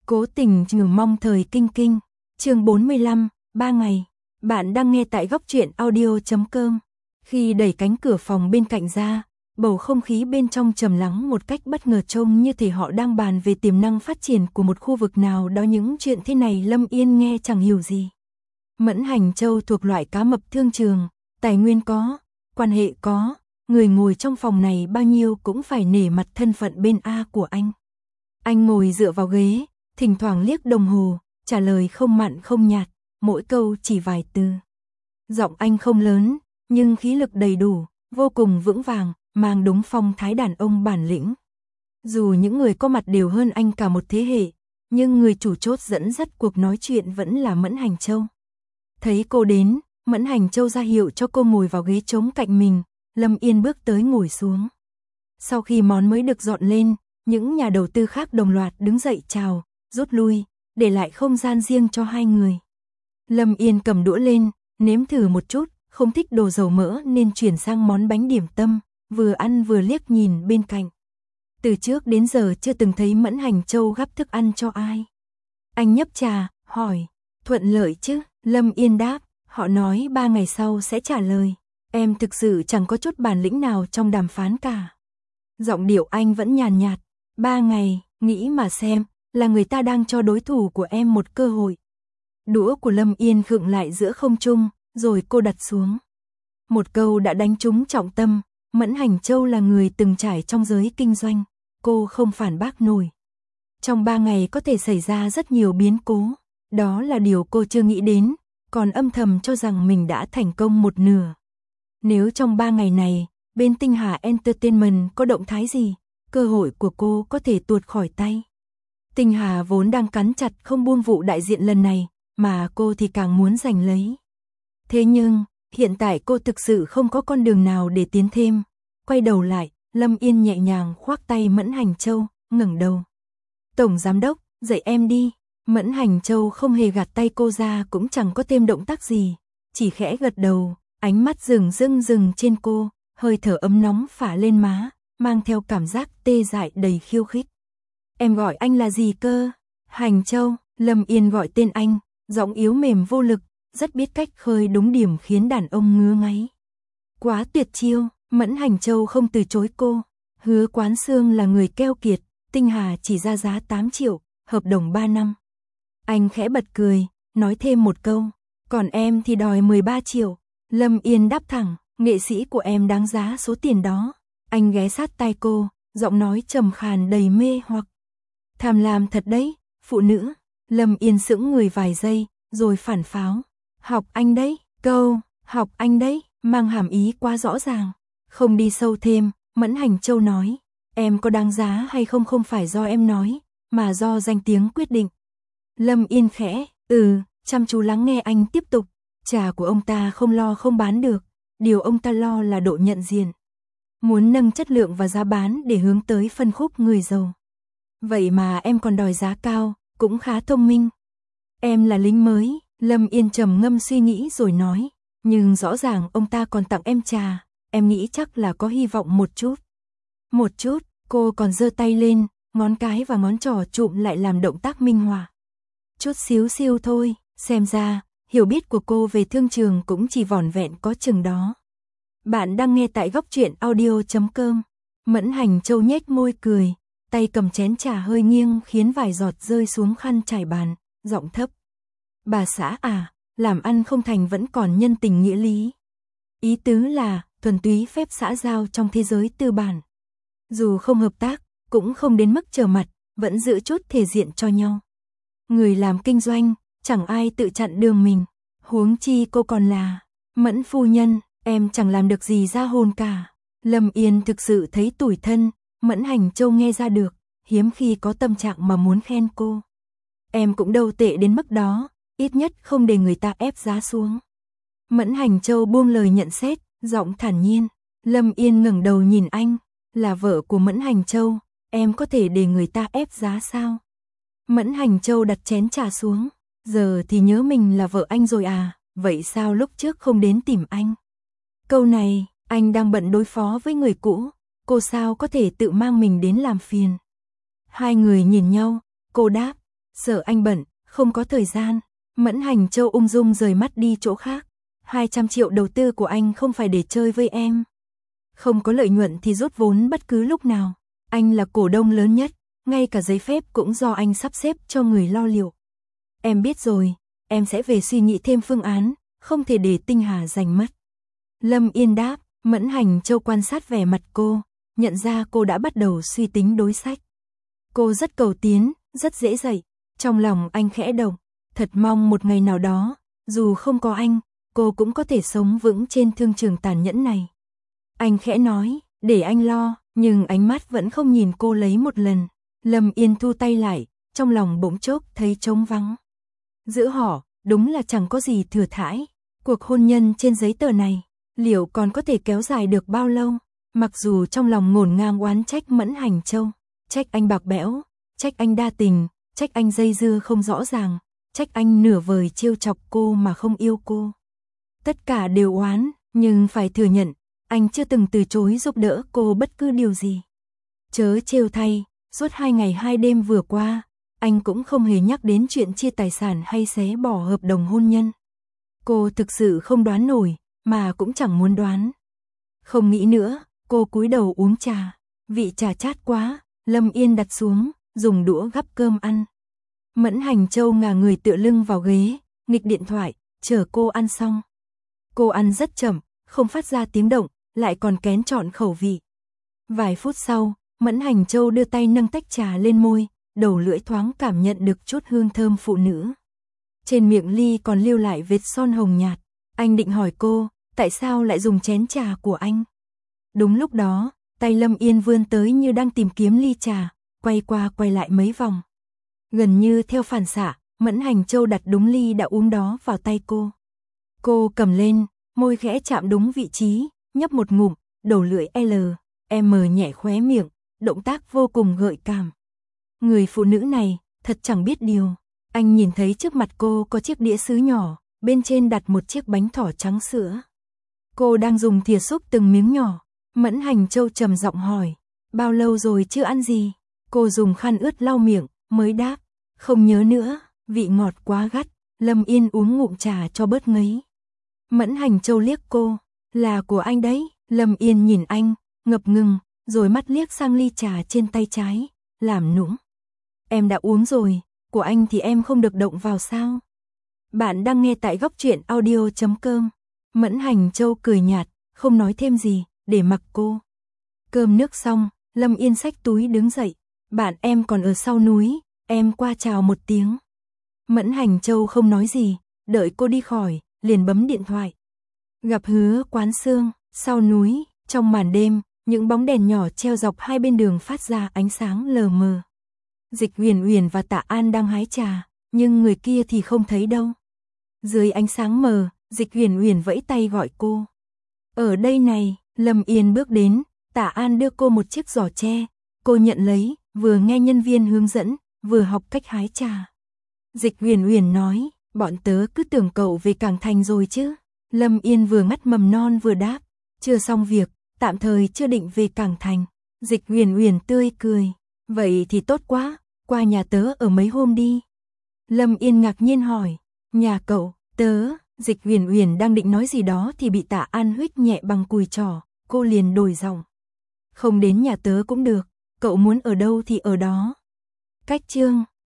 Cố tình trừ mong thời kinh kinh. Chương 45, 3 ngày. Bạn đang nghe tại góc truyện audio.com. Khi đẩy cánh cửa phòng bên cạnh ra, bầu không khí bên trong trầm lắng một cách bất ngờ, trông như thể họ đang bàn về tiềm năng phát triển của một khu vực nào đó. Những chuyện thế này Lâm Yên nghe chẳng hiểu gì. Mẫn Hành Châu thuộc loại cá mập thương trường, tài nguyên có, quan hệ có, người ngồi trong phòng này bao nhiêu cũng phải nể mặt thân phận bên A của anh. Anh ngồi dựa vào ghế, thỉnh thoảng liếc đồng hồ, trả lời không mặn không nhạt, mỗi câu chỉ vài từ. Giọng anh không lớn, nhưng khí lực đầy đủ, vô cùng vững vàng, mang đúng phong thái đàn ông bản lĩnh. Dù những người có mặt đều hơn anh cả một thế hệ, nhưng người chủ chốt dẫn dắt cuộc nói chuyện vẫn là Mẫn Hành Châu. Thấy cô đến, Mẫn Hành Châu ra hiệu cho cô ngồi vào ghế trống cạnh mình, Lâm Yên bước tới ngồi xuống. Sau khi món mới được dọn lên, những nhà đầu tư khác đồng loạt đứng dậy chào, rút lui, để lại không gian riêng cho hai người. Lâm Yên cầm đũa lên, nếm thử một chút, không thích đồ dầu mỡ nên chuyển sang món bánh điểm tâm, vừa ăn vừa liếc nhìn bên cạnh. Từ trước đến giờ chưa từng thấy Mẫn Hành Châu gắp thức ăn cho ai. Anh nhấp trà, hỏi, thuận lợi chứ? Lâm Yên đáp, họ nói 3 ngày sau sẽ trả lời. Em thực sự chẳng có chút bản lĩnh nào trong đàm phán cả. Giọng điệu anh vẫn nhàn nhạt. 3 ngày, nghĩ mà xem, là người ta đang cho đối thủ của em một cơ hội. Đũa của Lâm Yên khựng lại giữa không trung, rồi cô đặt xuống. Một câu đã đánh trúng trọng tâm, Mẫn Hành Châu là người từng trải trong giới kinh doanh, cô không phản bác nổi. Trong 3 ngày có thể xảy ra rất nhiều biến cố, đó là điều cô chưa nghĩ đến, còn âm thầm cho rằng mình đã thành công một nửa. Nếu trong 3 ngày này, bên Tinh Hà Entertainment có động thái gì, cơ hội của cô có thể tuột khỏi tay. Tinh Hà vốn đang cắn chặt không buông vụ đại diện lần này, mà cô thì càng muốn giành lấy. Thế nhưng, hiện tại cô thực sự không có con đường nào để tiến thêm. Quay đầu lại, Lâm Yên nhẹ nhàng khoác tay Mẫn Hành Châu, ngẩng đầu. Tổng giám đốc, dạy em đi. Mẫn Hành Châu không hề gạt tay cô ra, cũng chẳng có thêm động tác gì, chỉ khẽ gật đầu, ánh mắt dừng trên cô, hơi thở ấm nóng phả lên má, mang theo cảm giác tê dại đầy khiêu khích. Em gọi anh là gì cơ? Hành Châu. Lâm Yên gọi tên anh, giọng yếu mềm vô lực, rất biết cách khơi đúng điểm khiến đàn ông ngứa ngáy. Quá tuyệt chiêu. Mẫn Hành Châu không từ chối cô. Hứa Quán Sương là người keo kiệt, Tinh Hà chỉ ra giá 8 triệu, hợp đồng 3 năm. Anh khẽ bật cười, nói thêm một câu, còn em thì đòi 13 triệu. Lâm Yên đáp thẳng, nghệ sĩ của em đáng giá số tiền đó. Anh ghé sát tai cô, giọng nói trầm khàn đầy mê hoặc. Tham lam thật đấy, phụ nữ. Lâm Yên sững người vài giây, rồi phản pháo. Học anh đấy, câu, học anh đấy, mang hàm ý quá rõ ràng. Không đi sâu thêm, Mẫn Hành Châu nói, em có đáng giá hay không không phải do em nói, mà do danh tiếng quyết định. Lâm Yên khẽ, chăm chú lắng nghe anh tiếp tục. Trà của ông ta không lo không bán được, điều ông ta lo là độ nhận diện. Muốn nâng chất lượng và giá bán để hướng tới phân khúc người giàu. Vậy mà em còn đòi giá cao, cũng khá thông minh. Em là lính mới. Lâm Yên trầm ngâm suy nghĩ rồi nói, nhưng rõ ràng ông ta còn tặng em trà, em nghĩ chắc là có hy vọng một chút. Một chút, cô còn giơ tay lên, ngón cái và ngón trỏ chụm lại làm động tác minh họa. Chút xíu xiu thôi, xem ra, hiểu biết của cô về thương trường cũng chỉ vỏn vẹn có chừng đó. Bạn đang nghe tại góc truyện audio.com. Mẫn Hành Châu nhếch môi cười, tay cầm chén trà hơi nghiêng khiến vài giọt rơi xuống khăn trải bàn, giọng thấp. Bà xã à, làm ăn không thành vẫn còn nhân tình nghĩa lý. Ý tứ là, thuần túy phép xã giao trong thế giới tư bản. Dù không hợp tác, cũng không đến mức trở mặt, vẫn giữ chút thể diện cho nhau. Người làm kinh doanh, chẳng ai tự chặn đường mình. Huống chi cô còn là Mẫn phu nhân, em chẳng làm được gì ra hồn cả. Lâm Yên thực sự thấy tủi thân, Mẫn Hành Châu nghe ra được, hiếm khi có tâm trạng mà muốn khen cô. Em cũng đâu tệ đến mức đó, ít nhất không để người ta ép giá xuống. Mẫn Hành Châu buông lời nhận xét, giọng thản nhiên. Lâm Yên ngẩng đầu nhìn anh, là vợ của Mẫn Hành Châu, em có thể để người ta ép giá sao? Mẫn Hành Châu đặt chén trà xuống, giờ thì nhớ mình là vợ anh rồi à, vậy sao lúc trước không đến tìm anh? Câu này, anh đang bận đối phó với người cũ, cô sao có thể tự mang mình đến làm phiền? Hai người nhìn nhau, cô đáp, Sợ anh bận, không có thời gian. Mẫn Hành Châu ung dung rời mắt đi chỗ khác. 200 triệu đầu tư của anh không phải để chơi với em. Không có lợi nhuận thì rút vốn bất cứ lúc nào. Anh là cổ đông lớn nhất, ngay cả giấy phép cũng do anh sắp xếp cho người lo liệu. Em biết rồi, em sẽ về suy nghĩ thêm phương án, không thể để Tinh Hà giành mất. Lâm Yên đáp. Mẫn Hành Châu quan sát vẻ mặt cô, nhận ra cô đã bắt đầu suy tính đối sách. Cô rất cầu tiến, rất dễ dạy. Trong lòng anh khẽ động, thật mong một ngày nào đó, dù không có anh, cô cũng có thể sống vững trên thương trường tàn nhẫn này. Anh khẽ nói, để anh lo, nhưng ánh mắt vẫn không nhìn cô lấy một lần. Lâm Yên thu tay lại, trong lòng bỗng chốc thấy trống vắng. Giữa họ, đúng là chẳng có gì thừa thãi. Cuộc hôn nhân trên giấy tờ này, liệu còn có thể kéo dài được bao lâu? Mặc dù trong lòng ngổn ngang oán trách Mẫn Hành Châu, trách anh bạc bẽo, trách anh đa tình, trách anh dây dưa không rõ ràng, trách anh nửa vời trêu chọc cô mà không yêu cô. Tất cả đều oán, nhưng phải thừa nhận, anh chưa từng từ chối giúp đỡ cô bất cứ điều gì. Chớ trêu thay, suốt 2 ngày 2 đêm vừa qua, anh cũng không hề nhắc đến chuyện chia tài sản hay xé bỏ hợp đồng hôn nhân. Cô thực sự không đoán nổi, mà cũng chẳng muốn đoán. Không nghĩ nữa, cô cúi đầu uống trà. Vị trà chát quá, Lâm Yên đặt xuống, dùng đũa gắp cơm ăn. Mẫn Hành Châu ngả người tựa lưng vào ghế, nghịch điện thoại, chờ cô ăn xong. Cô ăn rất chậm, không phát ra tiếng động, lại còn kén chọn khẩu vị. Vài phút sau, Mẫn Hành Châu đưa tay nâng tách trà lên môi, đầu lưỡi thoáng cảm nhận được chút hương thơm phụ nữ. Trên miệng ly còn lưu lại vết son hồng nhạt. Anh định hỏi cô, tại sao lại dùng chén trà của anh? Đúng lúc đó, tay Lâm Yên vươn tới như đang tìm kiếm ly trà, quay qua quay lại mấy vòng. Gần như theo phản xạ, Mẫn Hành Châu đặt đúng ly đã uống đó vào tay cô. Cô cầm lên, môi khẽ chạm đúng vị trí, nhấp một ngụm, đầu lưỡi M nhẹ khóe miệng, động tác vô cùng gợi cảm. Người phụ nữ này, thật chẳng biết điều. Anh nhìn thấy trước mặt cô có chiếc đĩa sứ nhỏ, bên trên đặt một chiếc bánh thỏ trắng sữa. Cô đang dùng thìa xúc từng miếng nhỏ. Mẫn Hành Châu trầm giọng hỏi, bao lâu rồi chưa ăn gì? Cô dùng khăn ướt lau miệng, mới đáp, không nhớ nữa, vị ngọt quá gắt. Lâm Yên uống ngụm trà cho bớt ngấy. Mẫn Hành Châu liếc cô, là của anh đấy. Lâm Yên nhìn anh, ngập ngừng, rồi mắt liếc sang ly trà trên tay trái, làm nũng. Em đã uống rồi, của anh thì em không được động vào sao? Bạn đang nghe tại Góc Truyện Audio.com. Mẫn Hành Châu cười nhạt, không nói thêm gì, để mặc cô. Cơm nước xong, Lâm Yên xách túi đứng dậy. Bạn em còn ở sau núi, em qua chào một tiếng. Mẫn Hành Châu không nói gì, đợi cô đi khỏi, liền bấm điện thoại. Gặp Hứa Quán Sương, sau núi, trong màn đêm, những bóng đèn nhỏ treo dọc hai bên đường phát ra ánh sáng lờ mờ. Dịch Huyền Huyền và Tạ An đang hái trà, nhưng người kia thì không thấy đâu. Dưới ánh sáng mờ, Dịch Huyền Huyền vẫy tay gọi cô. Ở đây này, Lâm Yên bước đến, Tạ An đưa cô một chiếc giỏ tre. Cô nhận lấy, vừa nghe nhân viên hướng dẫn, vừa học cách hái trà. Dịch Huyền Huyền nói, bọn tớ cứ tưởng cậu về Cảng Thành rồi chứ. Lâm Yên vừa ngắt mầm non vừa đáp, chưa xong việc, tạm thời chưa định về Cảng Thành. Dịch Huyền Huyền tươi cười, vậy thì tốt quá, qua nhà tớ ở mấy hôm đi. Lâm Yên ngạc nhiên hỏi, nhà cậu? Tớ, Dịch Huyền Huyền đang định nói gì đó thì bị Tạ An huých nhẹ bằng cùi trỏ, cô liền đổi giọng. Không đến nhà tớ cũng được, cậu muốn ở đâu thì ở đó. Cách chương